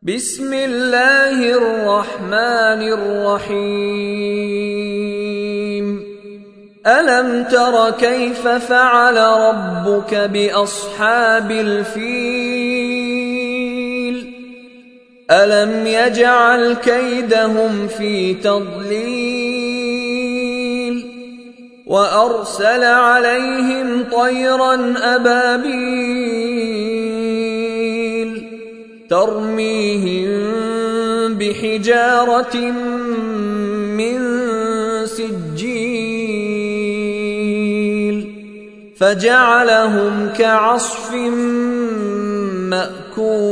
بسم الله الرحمن الرحيم ألم تر كيف فعل ربك بأصحاب الفيل ألم يجعل كيدهم في تضليل وأرسل عليهم طيرا أبابيل ترميهم بحجارة من سجيل فجعلهم كعصف مأكول